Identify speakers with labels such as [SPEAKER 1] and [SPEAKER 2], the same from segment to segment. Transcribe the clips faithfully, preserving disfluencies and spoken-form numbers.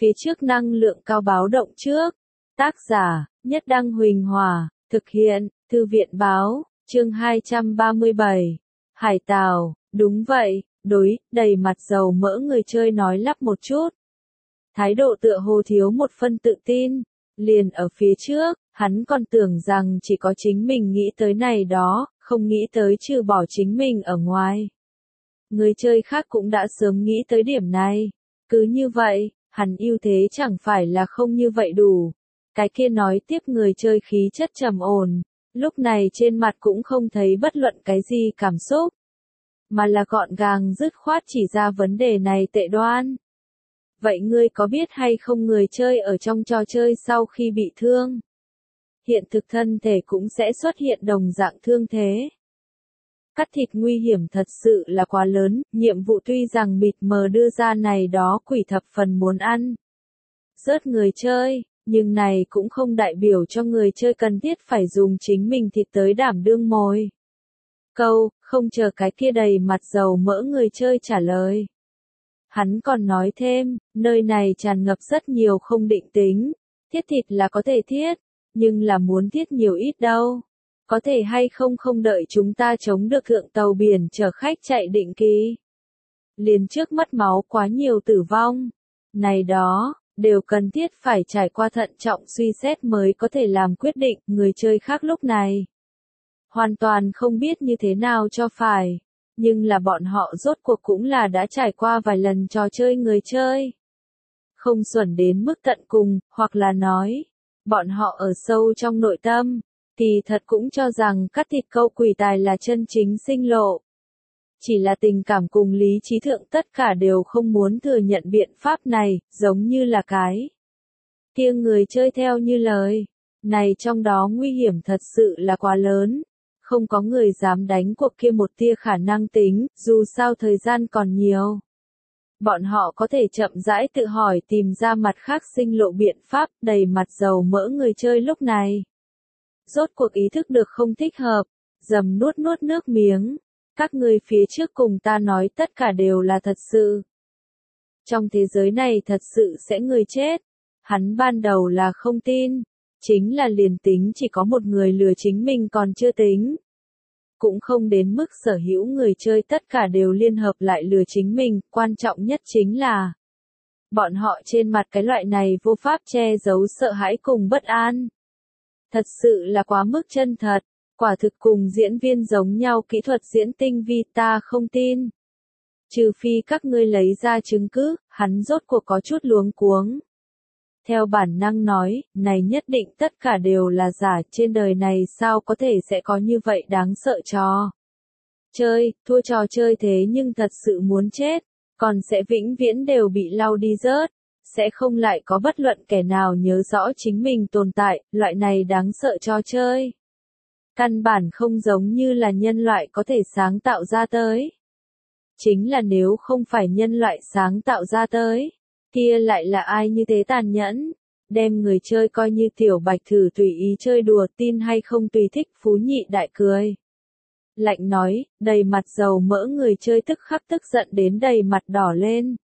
[SPEAKER 1] Phía trước năng lượng cao báo động trước. Tác giả, Nhất Đăng Huỳnh Hòa, thực hiện, Thư viện Báo, chương hai trăm ba mươi bảy. Hải Tào, đúng vậy, đối, đầy mặt dầu mỡ người chơi nói lắp một chút. Thái độ tựa hồ thiếu một phân tự tin, liền ở phía trước, hắn còn tưởng rằng chỉ có chính mình nghĩ tới này đó, không nghĩ tới trừ bỏ chính mình ở ngoài. Người chơi khác cũng đã sớm nghĩ tới điểm này. Cứ như vậy, hắn ưu thế chẳng phải là không như vậy đủ. Cái kia nói tiếp người chơi khí chất trầm ổn, lúc này trên mặt cũng không thấy bất luận cái gì cảm xúc, mà là gọn gàng dứt khoát chỉ ra vấn đề này tệ đoan. Vậy ngươi có biết hay không người chơi ở trong trò chơi sau khi bị thương, hiện thực thân thể cũng sẽ xuất hiện đồng dạng thương thế. Cắt thịt nguy hiểm thật sự là quá lớn, nhiệm vụ tuy rằng mịt mờ đưa ra này đó quỷ thập phần muốn ăn rớt người chơi, nhưng này cũng không đại biểu cho người chơi cần thiết phải dùng chính mình thịt tới đảm đương mồi. Câu, không chờ cái kia đầy mặt dầu mỡ người chơi trả lời. Hắn còn nói thêm, nơi này tràn ngập rất nhiều không định tính, thiết thịt là có thể thiết, nhưng là muốn thiết nhiều ít đâu. Có thể hay không không đợi chúng ta chống được thượng tàu biển chở khách chạy định kỳ. Liền trước mất máu quá nhiều tử vong. Này đó, đều cần thiết phải trải qua thận trọng suy xét mới có thể làm quyết định. Người chơi khác lúc này hoàn toàn không biết như thế nào cho phải. Nhưng là bọn họ rốt cuộc cũng là đã trải qua vài lần trò chơi người chơi. Không xuẩn đến mức tận cùng, hoặc là nói, bọn họ ở sâu trong nội tâm, thì thật cũng cho rằng cắt thịt câu quỷ tài là chân chính sinh lộ. Chỉ là tình cảm cùng lý trí thượng tất cả đều không muốn thừa nhận biện pháp này, giống như là cái kia người chơi theo như lời. Này trong đó nguy hiểm thật sự là quá lớn. Không có người dám đánh cuộc kia một tia khả năng tính, dù sao thời gian còn nhiều. Bọn họ có thể chậm rãi tự hỏi tìm ra mặt khác sinh lộ biện pháp, đầy mặt dầu mỡ người chơi lúc này. Rốt cuộc ý thức được không thích hợp, dầm nuốt nuốt nước miếng. Các người phía trước cùng ta nói tất cả đều là thật sự. Trong thế giới này thật sự sẽ người chết. Hắn ban đầu là không tin. Chính là liền tính chỉ có một người lừa chính mình còn chưa tính. Cũng không đến mức sở hữu người chơi tất cả đều liên hợp lại lừa chính mình, quan trọng nhất chính là bọn họ trên mặt cái loại này vô pháp che giấu sợ hãi cùng bất an. Thật sự là quá mức chân thật, quả thực cùng diễn viên giống nhau kỹ thuật diễn tinh vi ta không tin. Trừ phi các ngươi lấy ra chứng cứ, hắn rốt cuộc có chút luống cuống. Theo bản năng nói, này nhất định tất cả đều là giả, trên đời này sao có thể sẽ có như vậy đáng sợ trò chơi, thua trò chơi thế nhưng thật sự muốn chết, còn sẽ vĩnh viễn đều bị lau đi rớt, sẽ không lại có bất luận kẻ nào nhớ rõ chính mình tồn tại, loại này đáng sợ trò chơi. Căn bản không giống như là nhân loại có thể sáng tạo ra tới. Chính là nếu không phải nhân loại sáng tạo ra tới, kia lại là ai như thế tàn nhẫn, đem người chơi coi như tiểu bạch thử tùy ý chơi đùa, tin hay không tùy thích. Phú Nhị đại cười lạnh nói, đầy mặt dầu mỡ người chơi tức khắc tức giận đến đầy mặt đỏ lên.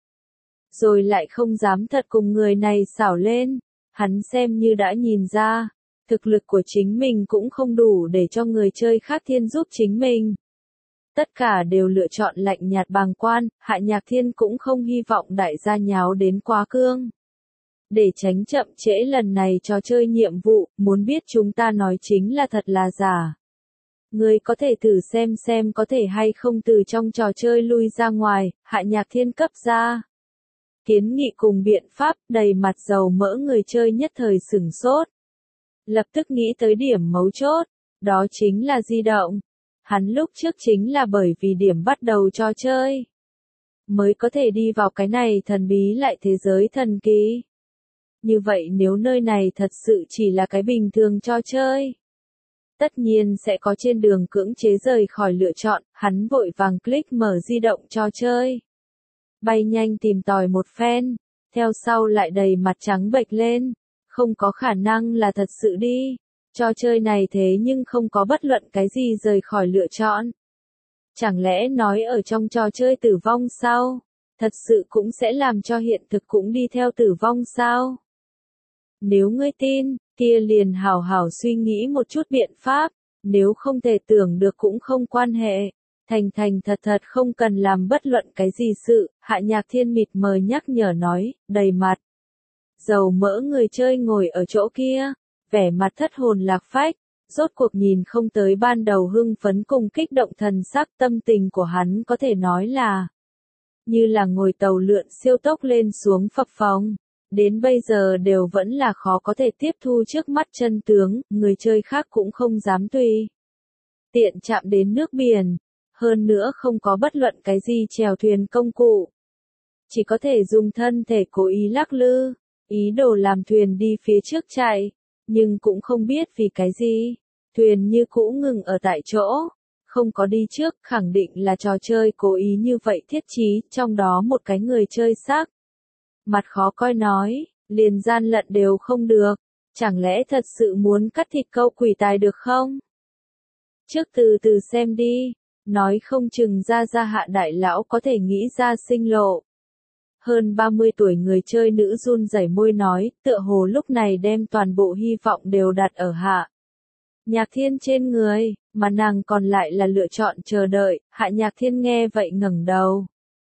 [SPEAKER 1] Rồi lại không dám thật cùng người này xảo lên, hắn xem như đã nhìn ra, thực lực của chính mình cũng không đủ để cho người chơi khác thiên giúp chính mình. Tất cả đều lựa chọn lạnh nhạt bàng quan, Hạ Nhạc Thiên cũng không hy vọng đại gia nháo đến quá cương. Để tránh chậm trễ lần này trò chơi nhiệm vụ, muốn biết chúng ta nói chính là thật là giả. Người có thể thử xem xem có thể hay không từ trong trò chơi lui ra ngoài, Hạ Nhạc Thiên cấp ra kiến nghị cùng biện pháp, đầy mặt dầu mỡ người chơi nhất thời sửng sốt. Lập tức nghĩ tới điểm mấu chốt, đó chính là di động. Hắn lúc trước chính là bởi vì điểm bắt đầu trò chơi, mới có thể đi vào cái này thần bí lại thế giới thần kỳ. Như vậy nếu nơi này thật sự chỉ là cái bình thường trò chơi, tất nhiên sẽ có trên đường cưỡng chế rời khỏi lựa chọn, hắn vội vàng click mở di động trò chơi. Bay nhanh tìm tòi một phen, theo sau lại đầy mặt trắng bệch lên, không có khả năng là thật sự đi. Trò chơi này thế nhưng không có bất luận cái gì rời khỏi lựa chọn. Chẳng lẽ nói ở trong trò chơi tử vong sau, thật sự cũng sẽ làm cho hiện thực cũng đi theo tử vong sao? Nếu ngươi tin, kia liền hảo hảo suy nghĩ một chút biện pháp, nếu không thể tưởng được cũng không quan hệ. Thành thành thật thật không cần làm bất luận cái gì sự, Hạ Nhạc Thiên mịt mờ nhắc nhở nói, đầy mặt. Dầu mỡ người chơi ngồi ở chỗ kia, vẻ mặt thất hồn lạc phách, rốt cuộc nhìn không tới ban đầu hưng phấn cùng kích động thần sắc, tâm tình của hắn có thể nói là như là ngồi tàu lượn siêu tốc lên xuống phập phồng, đến bây giờ đều vẫn là khó có thể tiếp thu trước mắt chân tướng, người chơi khác cũng không dám tùy tiện chạm đến nước biển, hơn nữa không có bất luận cái gì chèo thuyền công cụ, chỉ có thể dùng thân thể cố ý lắc lư, ý đồ làm thuyền đi phía trước chạy, nhưng cũng không biết vì cái gì, thuyền như cũ ngừng ở tại chỗ, không có đi trước, khẳng định là trò chơi cố ý như vậy thiết trí, trong đó một cái người chơi sắc mặt khó coi nói, liền gian lận đều không được, chẳng lẽ thật sự muốn cắt thịt câu quỷ tài được không? Trước từ từ xem đi, nói không chừng ra ra Hạ đại lão có thể nghĩ ra sinh lộ. Hơn ba mươi tuổi người chơi nữ run rẩy môi nói, tựa hồ lúc này đem toàn bộ hy vọng đều đặt ở Hạ Nhạc Thiên trên người, mà nàng còn lại là lựa chọn chờ đợi. Hạ Nhạc Thiên nghe vậy ngẩng đầu,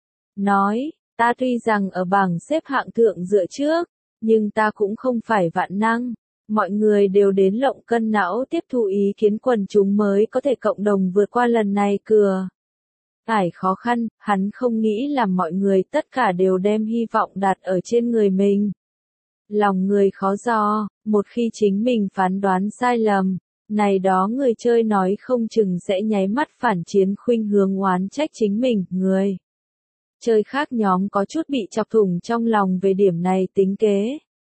[SPEAKER 1] nói, ta tuy rằng ở bảng xếp hạng thượng dựa trước, nhưng ta cũng không phải vạn năng. Mọi người đều đến lộng cân não tiếp thu ý kiến quần chúng mới có thể cộng đồng vượt qua lần này cửa ải khó khăn, hắn không nghĩ là mọi người tất cả đều đem hy vọng đặt ở trên người mình. Lòng người khó dò, một khi chính mình phán đoán sai lầm, này đó người chơi nói không chừng sẽ nháy mắt phản chiến khuynh hướng oán trách chính mình, người chơi khác nhóm có chút bị chọc thủng trong lòng về điểm này tính kế.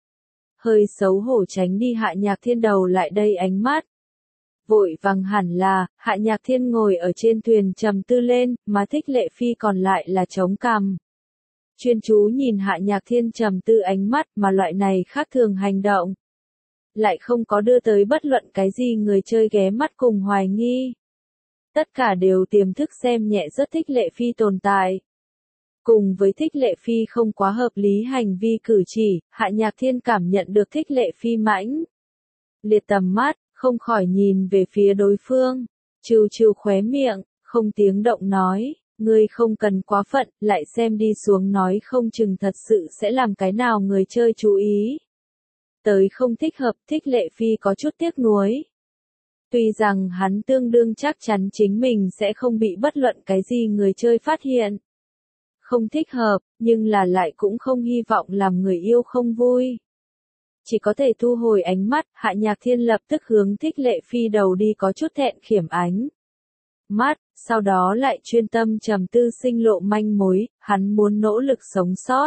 [SPEAKER 1] Hơi xấu hổ tránh đi Hạ Nhạc Thiên đầu lại đây ánh mắt. Vội vàng hẳn là, Hạ Nhạc Thiên ngồi ở trên thuyền trầm tư lên, mà Thích Lệ Phi còn lại là chống cằm. Chuyên chú nhìn Hạ Nhạc Thiên trầm tư ánh mắt mà loại này khác thường hành động. Lại không có đưa tới bất luận cái gì người chơi ghé mắt cùng hoài nghi. Tất cả đều tiềm thức xem nhẹ rất Thích Lệ Phi tồn tại. Cùng với Thích Lệ Phi không quá hợp lý hành vi cử chỉ, Hạ Nhạc Thiên cảm nhận được Thích Lệ Phi mãnh liệt tầm mắt, không khỏi nhìn về phía đối phương, trừ trừ khóe miệng, không tiếng động nói, ngươi không cần quá phận, lại xem đi xuống nói không chừng thật sự sẽ làm cái nào người chơi chú ý. Tới không thích hợp, Thích Lệ Phi có chút tiếc nuối. Tuy rằng hắn tương đương chắc chắn chính mình sẽ không bị bất luận cái gì người chơi phát hiện. Không thích hợp, nhưng là lại cũng không hy vọng làm người yêu không vui. Chỉ có thể thu hồi ánh mắt, Hạ Nhạc Thiên lập tức hướng Thích Lệ Phi đầu đi có chút thẹn khiểm ánh mắt, sau đó lại chuyên tâm trầm tư sinh lộ manh mối, hắn muốn nỗ lực sống sót.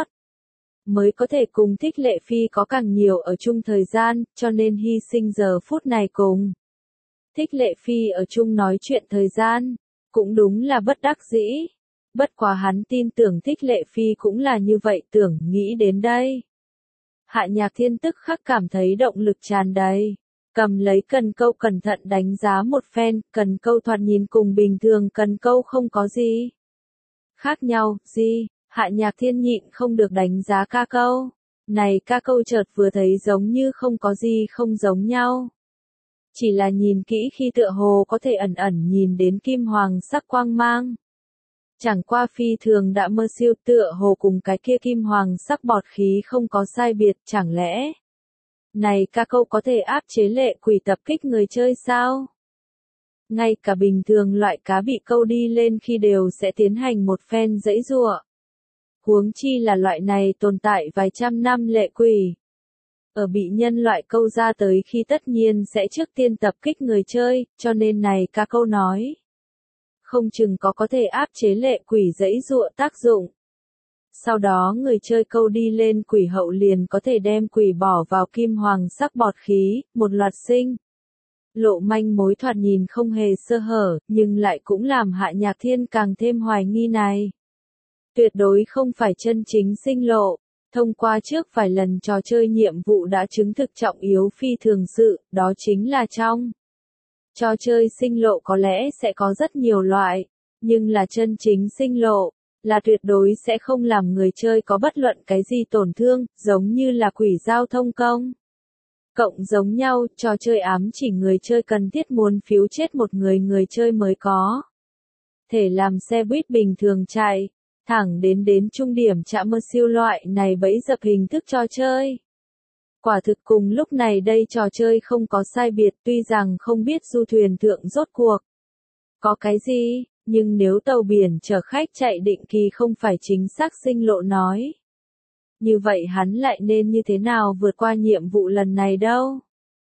[SPEAKER 1] Mới có thể cùng Thích Lệ Phi có càng nhiều ở chung thời gian, cho nên hy sinh giờ phút này cùng Thích Lệ Phi ở chung nói chuyện thời gian, cũng đúng là bất đắc dĩ. Bất quá hắn tin tưởng Thích Lệ Phi cũng là như vậy tưởng nghĩ đến đây. Hạ Nhạc Thiên tức khắc cảm thấy động lực tràn đầy. Cầm lấy cần câu cẩn thận đánh giá một phen, cần câu thoạt nhìn cùng bình thường cần câu không có gì khác nhau, gì, Hạ Nhạc Thiên nhịn không được đánh giá ca câu. Này ca câu chợt vừa thấy giống như không có gì không giống nhau. Chỉ là nhìn kỹ khi tựa hồ có thể ẩn ẩn nhìn đến kim hoàng sắc quang mang. Chẳng qua phi thường đã mơ siêu tựa hồ cùng cái kia kim hoàng sắc bọt khí không có sai biệt, chẳng lẽ này ca câu có thể áp chế lệ quỷ tập kích người chơi sao? Ngay cả bình thường loại cá bị câu đi lên khi đều sẽ tiến hành một phen giãy giụa. Huống chi là loại này tồn tại vài trăm năm lệ quỷ. Ở bị nhân loại câu ra tới khi tất nhiên sẽ trước tiên tập kích người chơi, cho nên này ca câu nói. Không chừng có có thể áp chế lệ quỷ giãy giụa tác dụng. Sau đó người chơi câu đi lên quỷ hậu liền có thể đem quỷ bỏ vào kim hoàng sắc bọt khí, một loạt sinh. Lộ manh mối thoạt nhìn không hề sơ hở, nhưng lại cũng làm Hạ Nhạc Thiên càng thêm hoài nghi này. Tuyệt đối không phải chân chính sinh lộ. Thông qua trước vài lần trò chơi nhiệm vụ đã chứng thực trọng yếu phi thường sự, đó chính là trong trò chơi sinh lộ có lẽ sẽ có rất nhiều loại, nhưng là chân chính sinh lộ, là tuyệt đối sẽ không làm người chơi có bất luận cái gì tổn thương, giống như là quỷ giao thông công. Cộng giống nhau, trò chơi ám chỉ người chơi cần thiết muốn phiếu chết một người người chơi mới có thể làm xe buýt bình thường chạy, thẳng đến đến trung điểm chạm mơ siêu loại này bẫy dập hình thức trò chơi. Quả thực cùng lúc này đây trò chơi không có sai biệt, tuy rằng không biết du thuyền thượng rốt cuộc có cái gì, nhưng nếu tàu biển chở khách chạy định kỳ không phải chính xác sinh lộ nói. Như vậy hắn lại nên như thế nào vượt qua nhiệm vụ lần này đâu?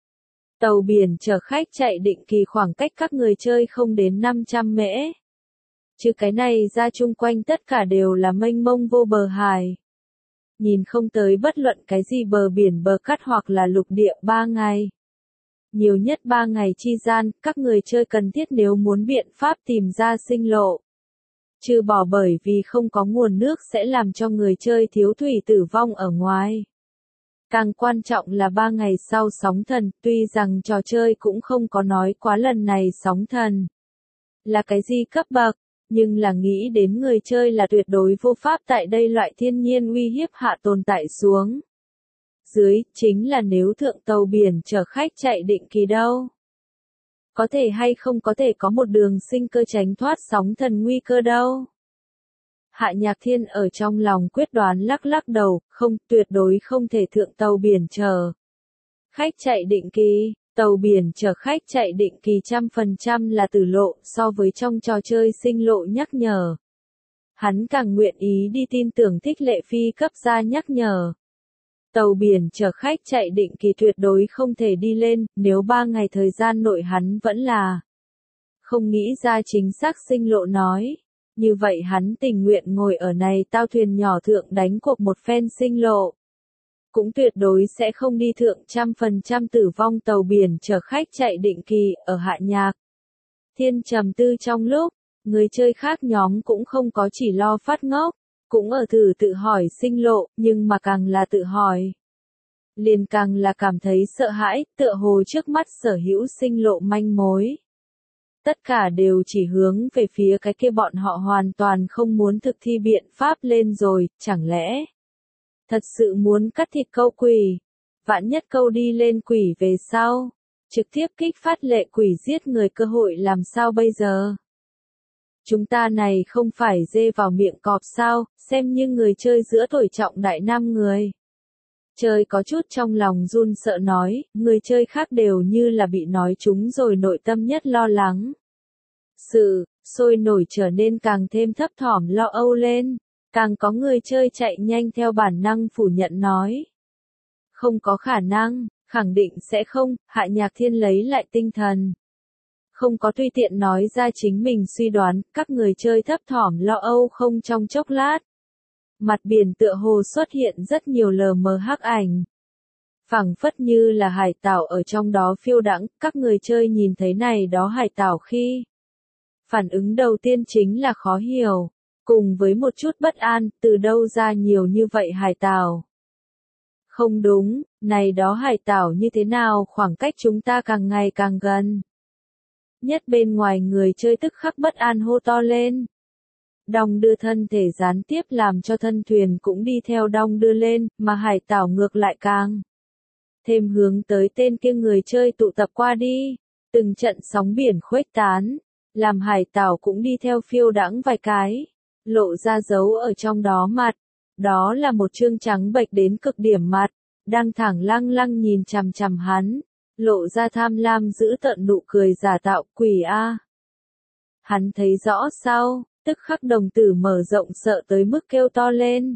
[SPEAKER 1] Tàu biển chở khách chạy định kỳ khoảng cách các người chơi không đến năm trăm mễ. Chứ cái này ra chung quanh tất cả đều là mênh mông vô bờ hải. Nhìn không tới bất luận cái gì bờ biển bờ cát hoặc là lục địa ba ngày. Nhiều nhất ba ngày chi gian, các người chơi cần thiết nếu muốn biện pháp tìm ra sinh lộ. Trừ bỏ bởi vì không có nguồn nước sẽ làm cho người chơi thiếu thủy tử vong ở ngoài. Càng quan trọng là ba ngày sau sóng thần, tuy rằng trò chơi cũng không có nói quá lần này sóng thần là cái gì cấp bậc, nhưng là nghĩ đến người chơi là tuyệt đối vô pháp tại đây loại thiên nhiên uy hiếp hạ tồn tại xuống. Dưới, chính là nếu thượng tàu biển chở khách chạy định kỳ đâu. Có thể hay không có thể có một đường sinh cơ tránh thoát sóng thần nguy cơ đâu. Hạ Nhạc Thiên ở trong lòng quyết đoán lắc lắc đầu, không, tuyệt đối không thể thượng tàu biển chở khách chạy định kỳ. Tàu biển chở khách chạy định kỳ trăm phần trăm là tử lộ so với trong trò chơi sinh lộ nhắc nhở. Hắn càng nguyện ý đi tin tưởng Thích Lệ Phi cấp ra nhắc nhở. Tàu biển chở khách chạy định kỳ tuyệt đối không thể đi lên, nếu ba ngày thời gian nội hắn vẫn là không nghĩ ra chính xác sinh lộ nói. Như vậy hắn tình nguyện ngồi ở này tao thuyền nhỏ thượng đánh cuộc một phen sinh lộ. Cũng tuyệt đối sẽ không đi thượng trăm phần trăm tử vong tàu biển chở khách chạy định kỳ ở Hạ Nhạc Thiên trầm tư trong lúc, người chơi khác nhóm cũng không có chỉ lo phát ngốc, cũng ở thử tự hỏi sinh lộ, nhưng mà càng là tự hỏi. Liền càng là cảm thấy sợ hãi, tựa hồ trước mắt sở hữu sinh lộ manh mối. Tất cả đều chỉ hướng về phía cái kia bọn họ hoàn toàn không muốn thực thi biện pháp lên rồi, chẳng lẽ thật sự muốn cắt thịt câu quỷ, vạn nhất câu đi lên quỷ về sau, trực tiếp kích phát lệ quỷ giết người cơ hội làm sao bây giờ? Chúng ta này không phải dê vào miệng cọp sao, xem như người chơi giữa tuổi trọng đại nam người. Chơi có chút trong lòng run sợ nói, người chơi khác đều như là bị nói chúng rồi nội tâm nhất lo lắng. Sự, sôi nổi trở nên càng thêm thấp thỏm lo âu lên. Càng có người chơi chạy nhanh theo bản năng phủ nhận nói. Không có khả năng, khẳng định sẽ không, Hạ Nhạc Thiên lấy lại tinh thần. Không có tùy tiện nói ra chính mình suy đoán, các người chơi thấp thỏm lo âu không trong chốc lát. Mặt biển tựa hồ xuất hiện rất nhiều lờ mờ hắc ảnh. Phẳng phất như là hải tảo ở trong đó phiêu đãng, các người chơi nhìn thấy này đó hải tảo khi. Phản ứng đầu tiên chính là khó hiểu. Cùng với một chút bất an, từ đâu ra nhiều như vậy hải tảo? Không đúng, này đó hải tảo như thế nào khoảng cách chúng ta càng ngày càng gần. Nhất bên ngoài người chơi tức khắc bất an hô to lên. Đong đưa thân thể gián tiếp làm cho thân thuyền cũng đi theo đong đưa lên, mà hải tảo ngược lại càng thêm hướng tới tên kia người chơi tụ tập qua đi. Từng trận sóng biển khuếch tán, làm hải tảo cũng đi theo phiêu đãng vài cái. Lộ ra dấu ở trong đó mặt, đó là một trương trắng bệch đến cực điểm mặt, đang thẳng lăng lăng nhìn chằm chằm hắn, lộ ra tham lam giữ tợn nụ cười giả tạo quỷ a. Hắn thấy rõ sao, tức khắc đồng tử mở rộng sợ tới mức kêu to lên.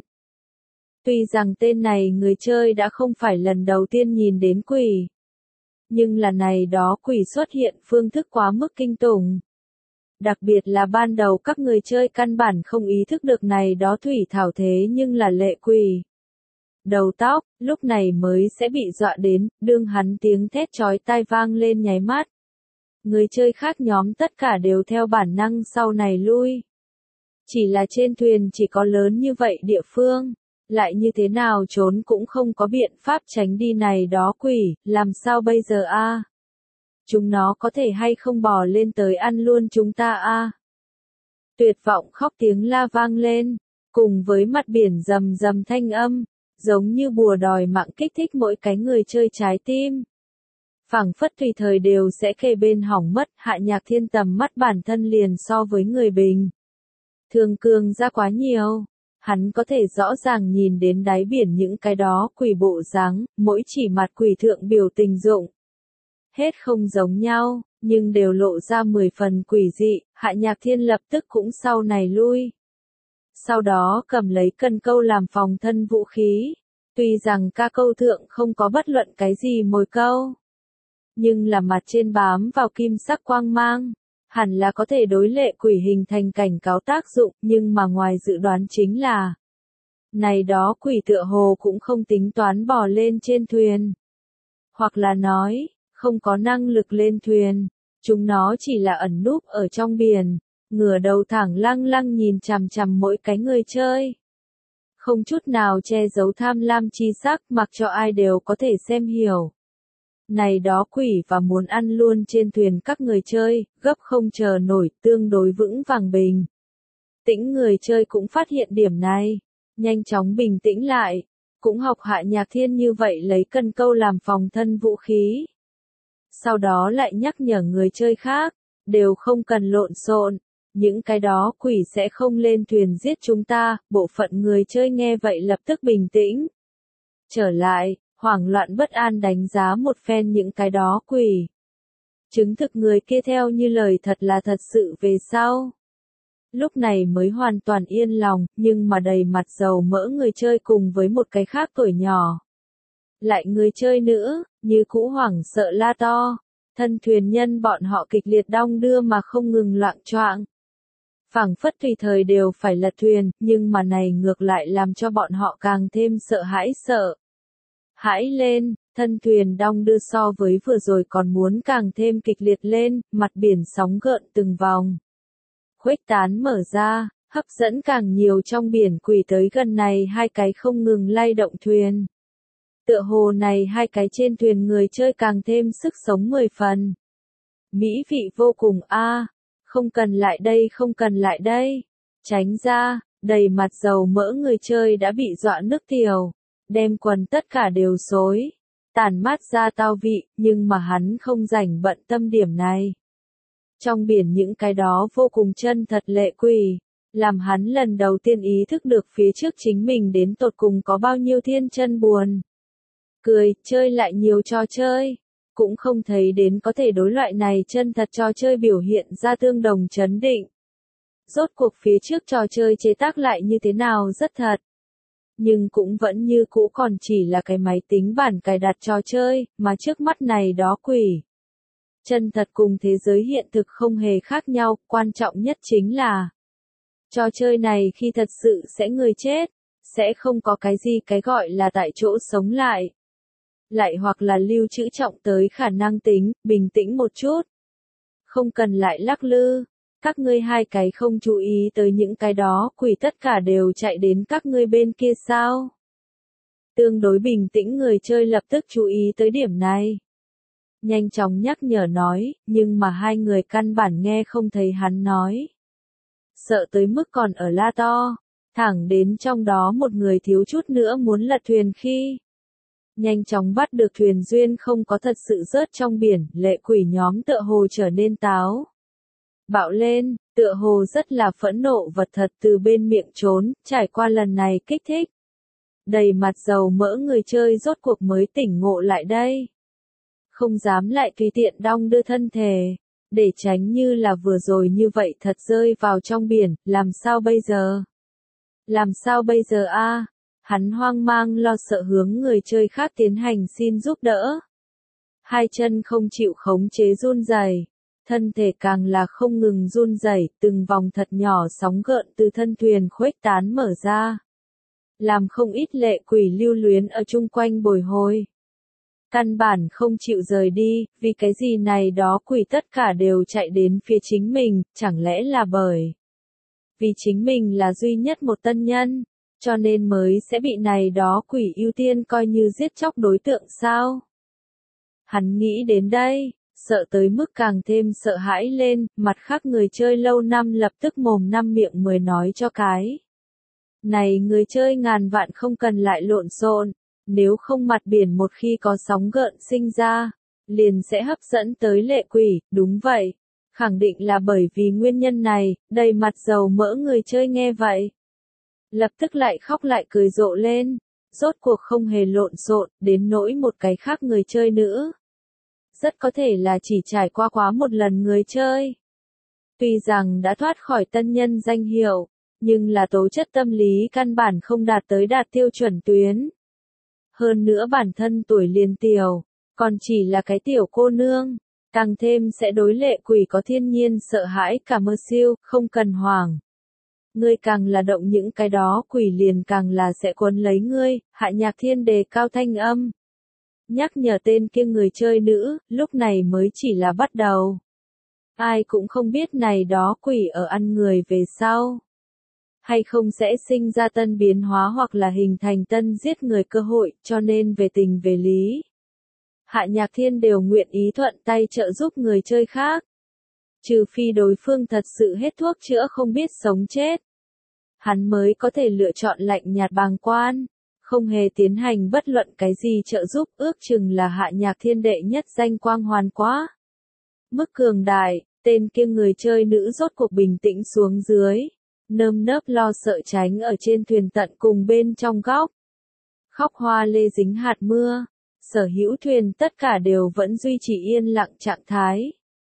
[SPEAKER 1] Tuy rằng tên này người chơi đã không phải lần đầu tiên nhìn đến quỷ, nhưng là này đó quỷ xuất hiện phương thức quá mức kinh tủng. Đặc biệt là ban đầu các người chơi căn bản không ý thức được này đó thủy thảo thế nhưng là lệ quỷ. Đầu tóc, lúc này mới sẽ bị dọa đến, đương hắn tiếng thét chói tai vang lên nháy mắt. Người chơi khác nhóm tất cả đều theo bản năng sau này lui. Chỉ là trên thuyền chỉ có lớn như vậy địa phương, lại như thế nào trốn cũng không có biện pháp tránh đi này đó quỷ, làm sao bây giờ a? Chúng nó có thể hay không bò lên tới ăn luôn chúng ta a? Tuyệt vọng khóc tiếng la vang lên, cùng với mặt biển rầm rầm thanh âm, giống như bùa đòi mạng kích thích mỗi cái người chơi trái tim. Phảng phất tùy thời đều sẽ kề bên hỏng mất, Hạ Nhạc Thiên tầm mắt bản thân liền so với người bình thường cường ra quá nhiều. Hắn có thể rõ ràng nhìn đến đáy biển những cái đó quỷ bộ dáng, mỗi chỉ mặt quỷ thượng biểu tình dụng. Hết không giống nhau, nhưng đều lộ ra mười phần quỷ dị, Hạ Nhạc Thiên lập tức cũng sau này lui. Sau đó cầm lấy cần câu làm phòng thân vũ khí. Tuy rằng ca câu thượng không có bất luận cái gì mồi câu, nhưng là mặt trên bám vào kim sắc quang mang, hẳn là có thể đối lệ quỷ hình thành cảnh cáo tác dụng, nhưng mà ngoài dự đoán chính là, này đó quỷ tựa hồ cũng không tính toán bò lên trên thuyền. Hoặc là nói, không có năng lực lên thuyền, chúng nó chỉ là ẩn núp ở trong biển, ngửa đầu thẳng lăng lăng nhìn chằm chằm mỗi cái người chơi. Không chút nào che giấu tham lam chi sắc, mặc cho ai đều có thể xem hiểu. Này đó quỷ và muốn ăn luôn trên thuyền các người chơi, gấp không chờ nổi, tương đối vững vàng bình tĩnh. Người chơi cũng phát hiện điểm này, nhanh chóng bình tĩnh lại, cũng học Hạ Nhạc Thiên như vậy lấy cần câu làm phòng thân vũ khí. Sau đó lại nhắc nhở người chơi khác, đều không cần lộn xộn, những cái đó quỷ sẽ không lên thuyền giết chúng ta. Bộ phận người chơi nghe vậy lập tức bình tĩnh trở lại, hoảng loạn bất an đánh giá một phen những cái đó quỷ. Chứng thực người kia theo như lời thật là thật sự về sau. Lúc này mới hoàn toàn yên lòng, nhưng mà đầy mặt dầu mỡ người chơi cùng với một cái khác tuổi nhỏ. Lại người chơi nữa, như cũ hoảng sợ la to, thân thuyền nhân bọn họ kịch liệt đong đưa mà không ngừng loạng choạng. Phảng phất tùy thời đều phải lật thuyền, nhưng mà này ngược lại làm cho bọn họ càng thêm sợ hãi sợ. Hãi lên, thân thuyền đong đưa so với vừa rồi còn muốn càng thêm kịch liệt lên, mặt biển sóng gợn từng vòng. Khuếch tán mở ra, hấp dẫn càng nhiều trong biển quỷ tới gần này hai cái không ngừng lay động thuyền. Tựa hồ này hai cái trên thuyền người chơi càng thêm sức sống mười phần. Mỹ vị vô cùng a, à, không cần lại đây không cần lại đây. Tránh ra, đầy mặt dầu mỡ người chơi đã bị dọa nước tiểu, đem quần tất cả đều xối, tản mát ra tao vị, nhưng mà hắn không rảnh bận tâm điểm này. Trong biển những cái đó vô cùng chân thật lệ quỷ, làm hắn lần đầu tiên ý thức được phía trước chính mình đến tột cùng có bao nhiêu thiên chân buồn. Cười, chơi lại nhiều trò chơi, cũng không thấy đến có thể đối loại này chân thật trò chơi biểu hiện ra tương đồng chấn định. Rốt cuộc phía trước trò chơi chế tác lại như thế nào rất thật. Nhưng cũng vẫn như cũ còn chỉ là cái máy tính bản cài đặt trò chơi, mà trước mắt này đó quỷ. Chân thật cùng thế giới hiện thực không hề khác nhau, quan trọng nhất chính là trò chơi này khi thật sự sẽ người chết, sẽ không có cái gì cái gọi là tại chỗ sống lại. Lại hoặc là lưu trữ trọng tới khả năng tính, bình tĩnh một chút. Không cần lại lắc lư, các ngươi hai cái không chú ý tới những cái đó, quỷ tất cả đều chạy đến các ngươi bên kia sao? Tương đối bình tĩnh người chơi lập tức chú ý tới điểm này. Nhanh chóng nhắc nhở nói, nhưng mà hai người căn bản nghe không thấy hắn nói. Sợ tới mức còn ở la to, thẳng đến trong đó một người thiếu chút nữa muốn lật thuyền khi. Nhanh chóng bắt được thuyền duyên không có thật sự rớt trong biển, lệ quỷ nhóm tựa hồ trở nên táo bạo lên, tựa hồ rất là phẫn nộ vật thật từ bên miệng trốn, trải qua lần này kích thích. Đầy mặt dầu mỡ người chơi rốt cuộc mới tỉnh ngộ lại đây. Không dám lại tùy tiện đong đưa thân thể, để tránh như là vừa rồi như vậy thật rơi vào trong biển, làm sao bây giờ? Làm sao bây giờ a? Hắn hoang mang lo sợ hướng người chơi khác tiến hành xin giúp đỡ. Hai chân không chịu khống chế run rẩy, thân thể càng là không ngừng run rẩy, từng vòng thật nhỏ sóng gợn từ thân thuyền khuếch tán mở ra. Làm không ít lệ quỷ lưu luyến ở chung quanh bồi hồi. Căn bản không chịu rời đi, vì cái gì này đó quỷ tất cả đều chạy đến phía chính mình, chẳng lẽ là bởi vì chính mình là duy nhất một tân nhân, cho nên mới sẽ bị này đó quỷ ưu tiên coi như giết chóc đối tượng sao? Hắn nghĩ đến đây, sợ tới mức càng thêm sợ hãi lên, mặt khác người chơi lâu năm lập tức mồm năm miệng mười nói cho cái. Này người chơi ngàn vạn không cần lại lộn xộn, nếu không mặt biển một khi có sóng gợn sinh ra, liền sẽ hấp dẫn tới lệ quỷ, đúng vậy. Khẳng định là bởi vì nguyên nhân này, đầy mặt dầu mỡ người chơi nghe vậy. Lập tức lại khóc lại cười rộ lên, rốt cuộc không hề lộn xộn, đến nỗi một cái khác người chơi nữa. Rất có thể là chỉ trải qua quá một lần người chơi. Tuy rằng đã thoát khỏi tân nhân danh hiệu, nhưng là tố chất tâm lý căn bản không đạt tới đạt tiêu chuẩn tuyến. Hơn nữa bản thân tuổi liền tiểu, còn chỉ là cái tiểu cô nương, càng thêm sẽ đối lệ quỷ có thiên nhiên sợ hãi cả mơ siêu, không cần hoảng. Ngươi càng là động những cái đó quỷ liền càng là sẽ quấn lấy ngươi, Hạ Nhạc Thiên đề cao thanh âm. Nhắc nhở tên kia người chơi nữ, lúc này mới chỉ là bắt đầu. Ai cũng không biết này đó quỷ ở ăn người về sau. Hay không sẽ sinh ra tân biến hóa hoặc là hình thành tân giết người cơ hội, cho nên về tình về lý. Hạ Nhạc Thiên đều nguyện ý thuận tay trợ giúp người chơi khác. Trừ phi đối phương thật sự hết thuốc chữa không biết sống chết. Hắn mới có thể lựa chọn lạnh nhạt bàng quan, không hề tiến hành bất luận cái gì trợ giúp, ước chừng là Hạ Nhạc Thiên đệ nhất danh quang hoàn quá. Mức cường đại, tên kia người chơi nữ rốt cuộc bình tĩnh xuống dưới, nơm nớp lo sợ tránh ở trên thuyền tận cùng bên trong góc. Khóc hoa lê dính hạt mưa, sở hữu thuyền tất cả đều vẫn duy trì yên lặng trạng thái.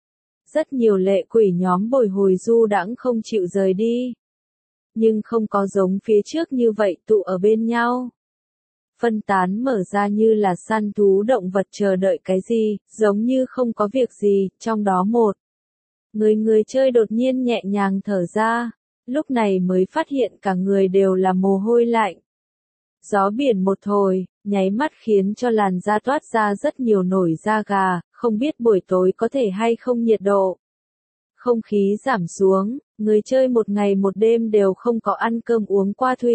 [SPEAKER 1] Rất nhiều lệ quỷ nhóm bồi hồi du đãng không chịu rời đi. Nhưng không có giống phía trước như vậy tụ ở bên nhau. Phân tán mở ra như là săn thú động vật chờ đợi cái gì, giống như không có việc gì, trong đó một. Người người chơi đột nhiên nhẹ nhàng thở ra, lúc này mới phát hiện cả người đều là mồ hôi lạnh. Gió biển một thổi, nháy mắt khiến cho làn da toát ra rất nhiều nổi da gà, không biết buổi tối có thể hay không nhiệt độ. Không khí giảm xuống, người chơi một ngày một đêm đều không có ăn cơm uống qua thủy.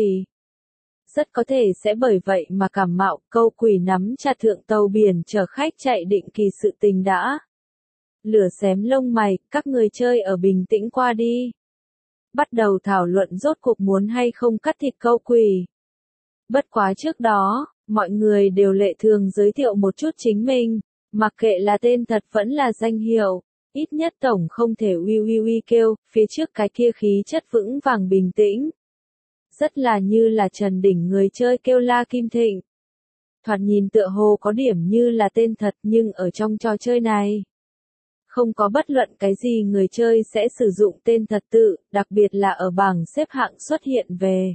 [SPEAKER 1] Rất có thể sẽ bởi vậy mà cảm mạo, câu quỷ nắm chặt thượng tàu biển chở khách chạy định kỳ sự tình đã. Lửa xém lông mày, các người chơi ở bình tĩnh qua đi. Bắt đầu thảo luận rốt cuộc muốn hay không cắt thịt câu quỷ. Bất quá trước đó, mọi người đều lệ thường giới thiệu một chút chính mình, mặc kệ là tên thật vẫn là danh hiệu. Ít nhất tổng không thể uy uy uy kêu, phía trước cái kia khí chất vững vàng bình tĩnh. Rất là như là trần đỉnh người chơi kêu La Kim Thịnh. Thoạt nhìn tựa hồ có điểm như là tên thật nhưng ở trong trò chơi này. Không có bất luận cái gì người chơi sẽ sử dụng tên thật tự, đặc biệt là ở bảng xếp hạng xuất hiện về.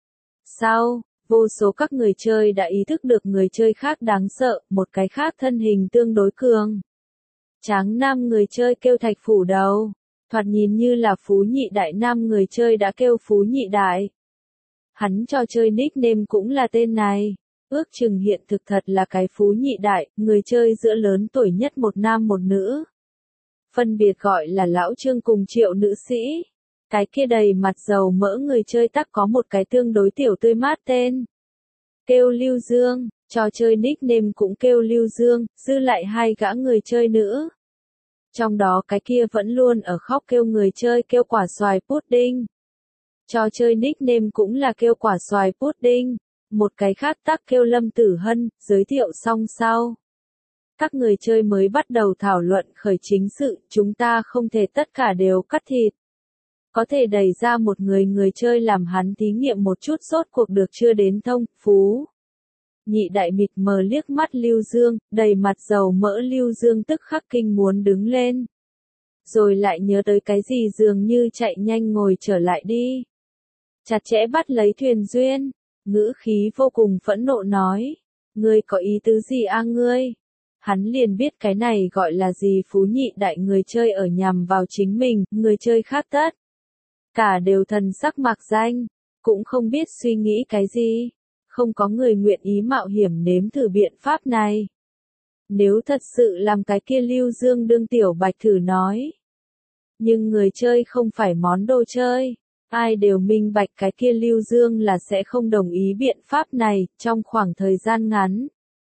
[SPEAKER 1] Sau, vô số các người chơi đã ý thức được người chơi khác đáng sợ, một cái khác thân hình tương đối cường. Tráng nam người chơi kêu Thạch Phủ Đầu, thoạt nhìn như là phú nhị đại nam người chơi đã kêu phú nhị đại. Hắn trò chơi nickname cũng là tên này, ước chừng hiện thực thật là cái phú nhị đại, người chơi giữa lớn tuổi nhất một nam một nữ. Phân biệt gọi là Lão Trương cùng Triệu nữ sĩ. Cái kia đầy mặt dầu mỡ người chơi tắc có một cái tương đối tiểu tươi mát tên. Kêu Lưu Dương. Trò chơi nickname cũng kêu Lưu Dương, dư lại hai gã người chơi nữa. Trong đó cái kia vẫn luôn ở khóc kêu người chơi kêu quả xoài pudding. Trò chơi nickname cũng là kêu quả xoài pudding. Một cái khác tắc kêu Lâm Tử Hân, giới thiệu xong sau. Các người chơi mới bắt đầu thảo luận khởi chính sự, chúng ta không thể tất cả đều cắt thịt. Có thể đẩy ra một người người chơi làm hắn thí nghiệm một chút rốt cuộc được chưa đến thông, phú. Nhị đại mịt mờ liếc mắt Lưu Dương, đầy mặt dầu mỡ Lưu Dương tức khắc kinh muốn đứng lên. Rồi lại nhớ tới cái gì dường như chạy nhanh ngồi trở lại đi. Chặt chẽ bắt lấy thuyền duyên, ngữ khí vô cùng phẫn nộ nói. Ngươi có ý tứ gì a ngươi? Hắn liền biết cái này gọi là gì phú nhị đại người chơi ở nhằm vào chính mình, người chơi khác tất. Cả đều thần sắc mạc danh, cũng không biết suy nghĩ cái gì. Không có người nguyện ý mạo hiểm nếm thử biện pháp này. Nếu thật sự làm cái kia Lưu Dương đương tiểu bạch thử nói. Nhưng người chơi không phải món đồ chơi. Ai đều minh bạch cái kia Lưu Dương là sẽ không đồng ý biện pháp này, trong khoảng thời gian ngắn.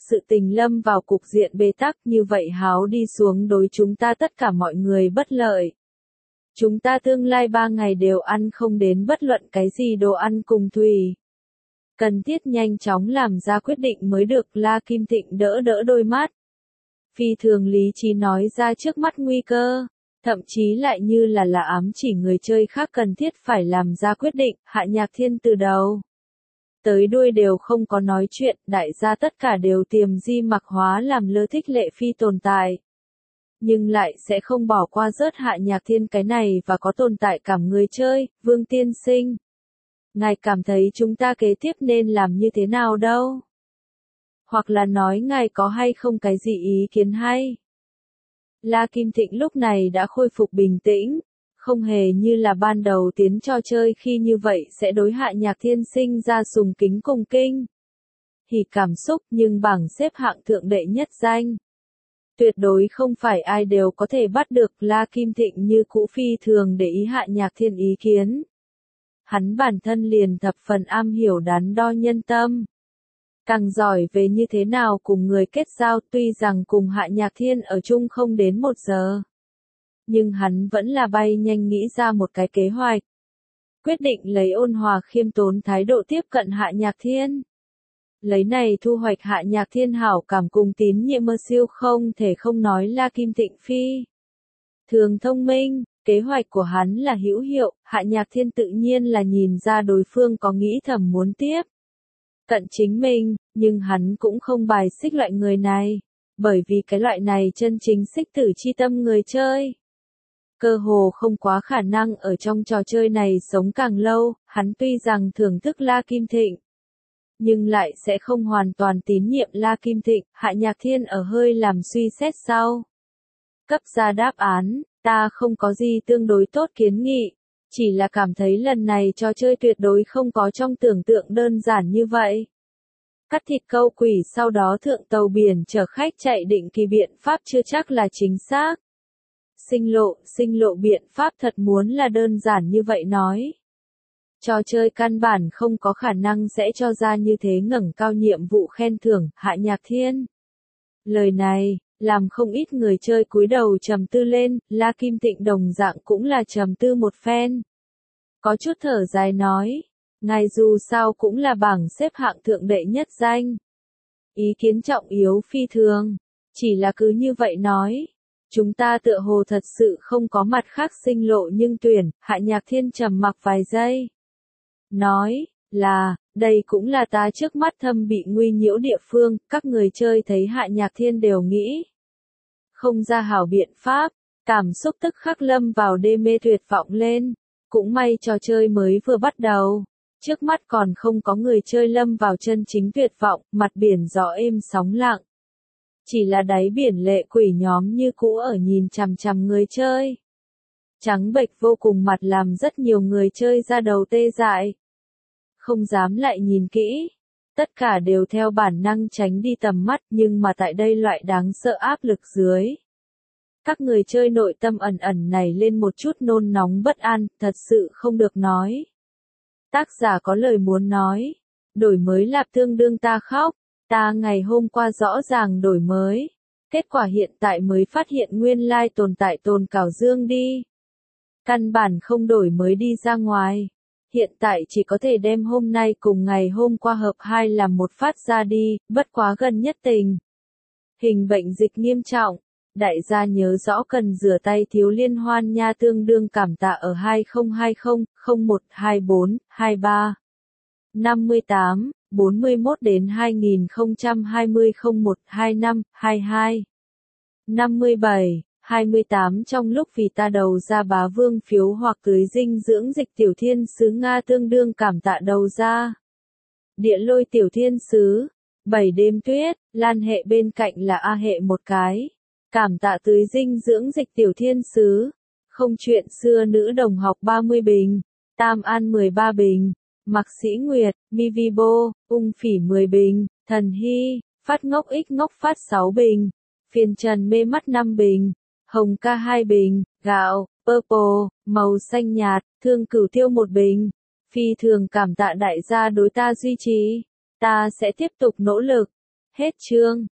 [SPEAKER 1] sự tình lâm vào cục diện bế tắc như vậy háo đi xuống đối chúng ta tất cả mọi người bất lợi. Chúng ta tương lai ba ngày đều ăn không đến bất luận cái gì đồ ăn cùng thủy. Cần thiết nhanh chóng làm ra quyết định mới được. La Kim Tịnh đỡ đỡ đôi mắt. Phi thường lý trí nói ra trước mắt nguy cơ, thậm chí lại như là là ám chỉ người chơi khác cần thiết phải làm ra quyết định. Hạ Nhạc Thiên từ đầu tới đuôi đều không có nói chuyện, đại gia tất cả đều tiềm di mặc hóa làm lơ thích Lệ Phi tồn tại. Nhưng lại sẽ không bỏ qua rớt Hạ Nhạc Thiên cái này và có tồn tại cảm người chơi. Vương tiên sinh, ngài cảm thấy chúng ta kế tiếp nên làm như thế nào đâu? Hoặc là nói ngài có hay không cái gì ý kiến hay? La Kim Thịnh lúc này đã khôi phục bình tĩnh, không hề như là ban đầu tiến trò chơi khi như vậy sẽ đối Hạ Nhạc Thiên sinh ra sùng kính cùng kinh. Thì cảm xúc nhưng bảng xếp hạng thượng đệ nhất danh. Tuyệt đối không phải ai đều có thể bắt được. La Kim Thịnh như cũ phi thường để ý Hạ Nhạc Thiên ý kiến. Hắn bản thân liền thập phần am hiểu đắn đo nhân tâm. Càng giỏi về như thế nào cùng người kết giao, tuy rằng cùng Hạ Nhạc Thiên ở chung không đến một giờ. Nhưng hắn vẫn là bay nhanh nghĩ ra một cái kế hoạch. Quyết định lấy ôn hòa khiêm tốn thái độ tiếp cận Hạ Nhạc Thiên. Lấy này thu hoạch Hạ Nhạc Thiên hảo cảm cùng tín nhiệm mơ siêu không thể không nói. La Kim Tịnh phi thường thông minh, kế hoạch của hắn là hữu hiệu, Hạ Nhạc Thiên tự nhiên là nhìn ra đối phương có nghĩ thầm muốn tiếp cận chính mình, nhưng hắn cũng không bài xích loại người này, bởi vì cái loại này chân chính xích tử chi tâm người chơi. Cơ hồ không quá khả năng ở trong trò chơi này sống càng lâu. Hắn tuy rằng thưởng thức La Kim Thịnh, nhưng lại sẽ không hoàn toàn tín nhiệm La Kim Thịnh. Hạ Nhạc Thiên ở hơi làm suy xét sau, cấp ra đáp án, ta không có gì tương đối tốt kiến nghị, chỉ là cảm thấy lần này trò chơi tuyệt đối không có trong tưởng tượng đơn giản như vậy. Cắt thịt câu quỷ sau đó thượng tàu biển chở khách chạy định kỳ biện pháp chưa chắc là chính xác. Sinh lộ, sinh lộ biện pháp thật muốn là đơn giản như vậy nói. Trò chơi căn bản không có khả năng sẽ cho ra như thế ngẩng cao nhiệm vụ khen thưởng. Hạ Nhạc Thiên lời này làm không ít người chơi cúi đầu trầm tư lên. La Kim Tịnh đồng dạng cũng là trầm tư một phen, có chút thở dài nói, ngài dù sao cũng là bảng xếp hạng thượng đệ nhất danh, ý kiến trọng yếu phi thường, chỉ là cứ như vậy nói, chúng ta tựa hồ thật sự không có mặt khác sinh lộ nhưng tuyển. Hạ Nhạc Thiên trầm mặc vài giây, nói là, đây cũng là ta trước mắt thâm bị nguy nhiễu địa phương. Các người chơi thấy Hạ Nhạc Thiên đều nghĩ không ra hảo biện pháp, cảm xúc tức khắc lâm vào đê mê tuyệt vọng lên. Cũng may trò chơi mới vừa bắt đầu, trước mắt còn không có người chơi lâm vào chân chính tuyệt vọng. Mặt biển gió êm sóng lặng, chỉ là đáy biển lệ quỷ nhóm như cũ ở nhìn chằm chằm người chơi. Trắng bệch vô cùng mặt làm rất nhiều người chơi ra đầu tê dại, không dám lại nhìn kỹ. Tất cả đều theo bản năng tránh đi tầm mắt, nhưng mà tại đây loại đáng sợ áp lực dưới, các người chơi nội tâm ẩn ẩn nảy lên một chút nôn nóng bất an, thật sự không được nói. Tác giả có lời muốn nói, đổi mới lạp tương đương ta khóc, ta ngày hôm qua rõ ràng đổi mới, kết quả hiện tại mới phát hiện nguyên lai tồn tại tồn cảo dương đi. Căn bản không đổi mới đi ra ngoài. Hiện tại chỉ có thể đem hôm nay cùng ngày hôm qua hợp hai làm một phát ra đi, bất quá gần nhất tình hình bệnh dịch nghiêm trọng. Đại gia nhớ rõ cần rửa tay thiếu liên hoan nha, tương đương cảm tạ ở hai không hai không, không một hai bốn, hai ba, năm tám, bốn mốt đến hai nghìn không trăm hai mươi không một hai năm, hai hai, năm bảy, hai mươi tám. Trong lúc vì ta đầu ra bá vương phiếu hoặc tưới dinh dưỡng dịch tiểu thiên sứ Nga, tương đương cảm tạ đầu ra địa lôi tiểu thiên sứ, bảy đêm tuyết, lan hệ bên cạnh là A hệ một cái. Cảm tạ tưới dinh dưỡng dịch tiểu thiên sứ, không chuyện xưa nữ đồng học ba mươi bình, Tam An mười ba bình, Mạc Sĩ Nguyệt, Mivibo, Ung Phỉ mười bình, Thần Hy, Phát Ngốc X Ngốc Phát sáu bình, Phiền Trần Mê Mắt năm bình, Hồng Ca hai bình, Gạo, Purple, Màu Xanh Nhạt, Thương Cửu Tiêu một bình. Phi thường cảm tạ đại gia đối ta duy trì, ta sẽ tiếp tục nỗ lực. Hết chương.